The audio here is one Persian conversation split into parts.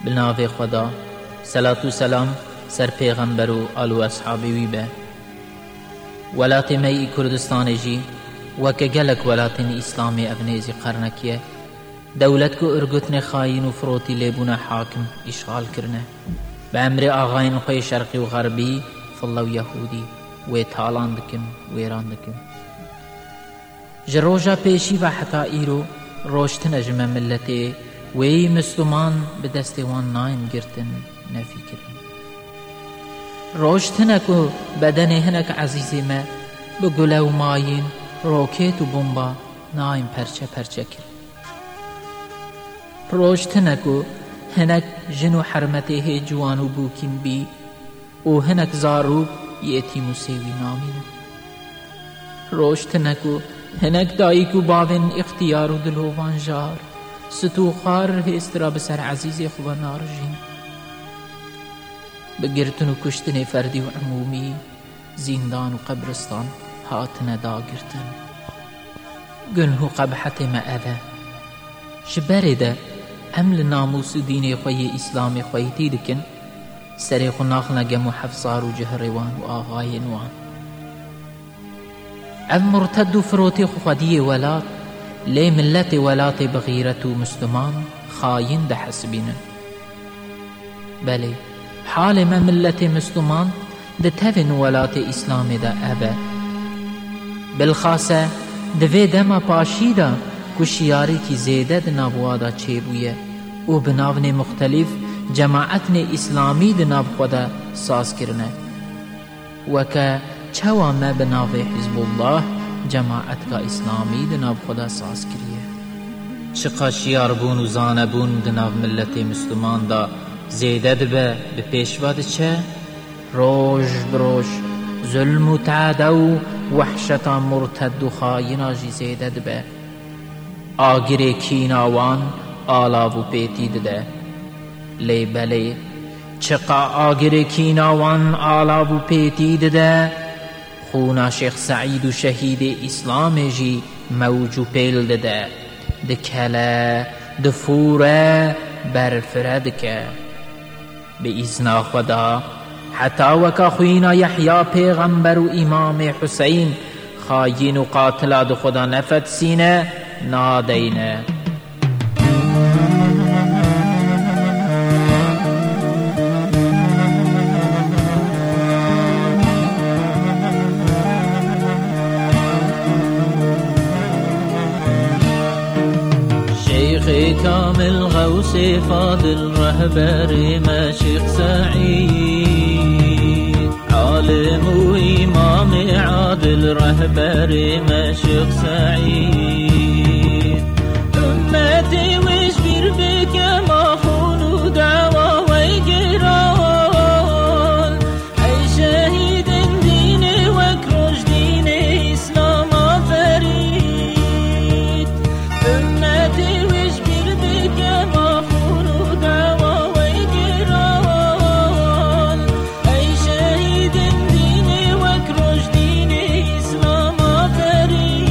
بناو خدا صلات و سلام سر پیغمبر و آل و اصحابی وی به. ولات می کردستان جی وکه گلک ولاتن اسلامی ابنیزی قرنکیه دولت کو ارگتن خاین و فروتی لیبون حاکم اشغال کرنه به امر آغاین خوی شرقی و غربی فالله و یهودی و تالان دکن و ایران دکن جروجا پیشی و حتی ایرو روشتن اجمع ملتی وی مسلمان به دست وان نایم گرتن نفی کرن روشتنکو بدن هنک عزیزی ما بگله و ماین روکیت و بمبا نایم پرچه پرچه کرن روشتنکو هنک جنو حرمته جوانو بوکین بی و هنک زارو یتیم و سیوی نامین روشتنکو هنک دایکو باون اختیار و دلوان جار ستو خار هسترا بسر عزیز خواه نارجین بگرتن و کشتن فردی و عمومی زندان و قبرستان هاتن داگرتن گنه قبحت ما اذا جبرده عمل ناموس دین خوی اسلام خوی تیدکن سری خناخ نگم و حفظار و جهروان و آغاین وان ام مرتد و فروتی خودی ولات لی ملت ولات بغیرت و مسلمان خاین ده حسبینن بله حال ما ملت مسلمان ده تفن ولات اسلام ده ابا بالخاصه دوی دما پاشی ده کشیاری کی زیده ده نابوادا چه بویه و بناون مختلف جماعتن اسلامی ده ناب خدا ساز کرنه وکه چوا ما بناو حزب الله جماعت کا اسلامی ده ناب خدا ساز کریه چقا شیار بون و زانه بون ده ناب ملت مسلمان دا زیده ده به پیشوا ده چه روش بروش ظلم و تعده و وحشتا مرتد و خاینا جی زیده ده به آگر کیناوان آلاو و پیتی ده لی بله چقا آگر کیناوان آلاو و پیتی ده خونا شیخ سعید و شهید اسلام جی موجو پیل ده کله ده فوره برفرد که به اذن خدا حتی وکا خوینا یحیی پیغمبر و امام حسین خاین و قاتل ده خدا نفت سینه نادینه شيخ كامل غوث فاضل رهبر مشيخ سعيد عالم وإمام عادل رهبر مشيخ سعيد أمتي وش بير بك ما خونو دعوة ويقران أي شهيد دين وكرج دين إسلام فريد أمتي وش بير بك ما خونو دعوة ويقران أي شهيد دين وكرج دين إسلام فريد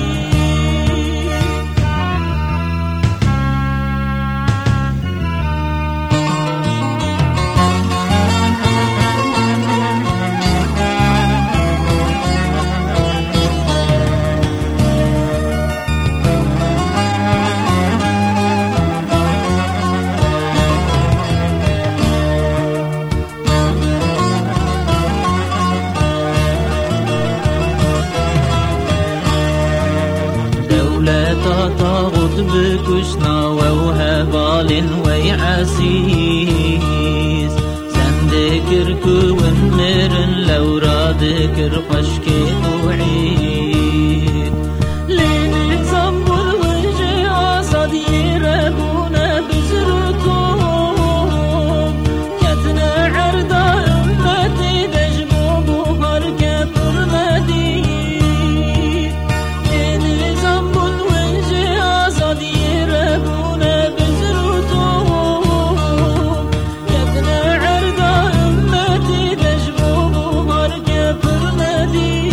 طاغوت بكشنا ووهبال ويعسيس سندكر كونر لو رادكر خشكت وعيد لين زنبر وجه عصد يربونا بزرتهم كتنا عرضا أمتي دجبو بوهر كبر مدين لين زنبر يربونا بزرتهم يدنا عرضا أمتي دجبوب مركب فرمدي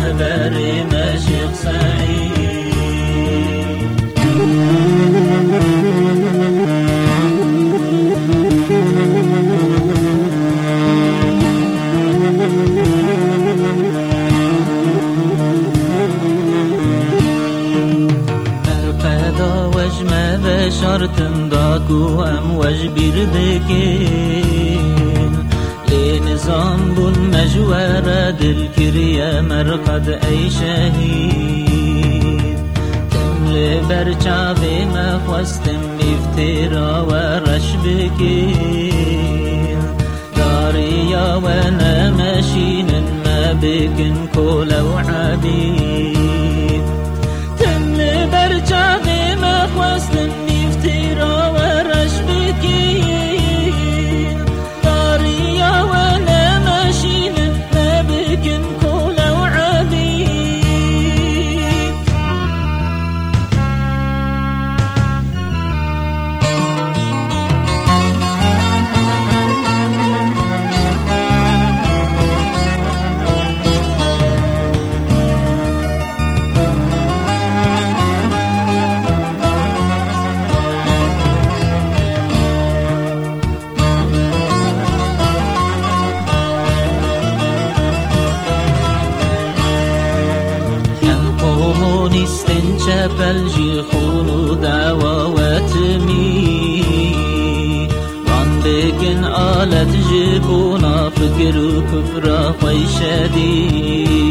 بری مشیق سعید شرطن داكو ام وجبير دكين لنظام بن مجوارة دلكريا مرقد اي شهيد تملي برچاوي ما خواستم افترا ورش بكين داريا وانا ماشين ما بكن كولا وعبيد تملي برچاوي ما خواستم بلجي خونو دعواتمي وان بكن آلت جبونا فكر و كفر خوي شديد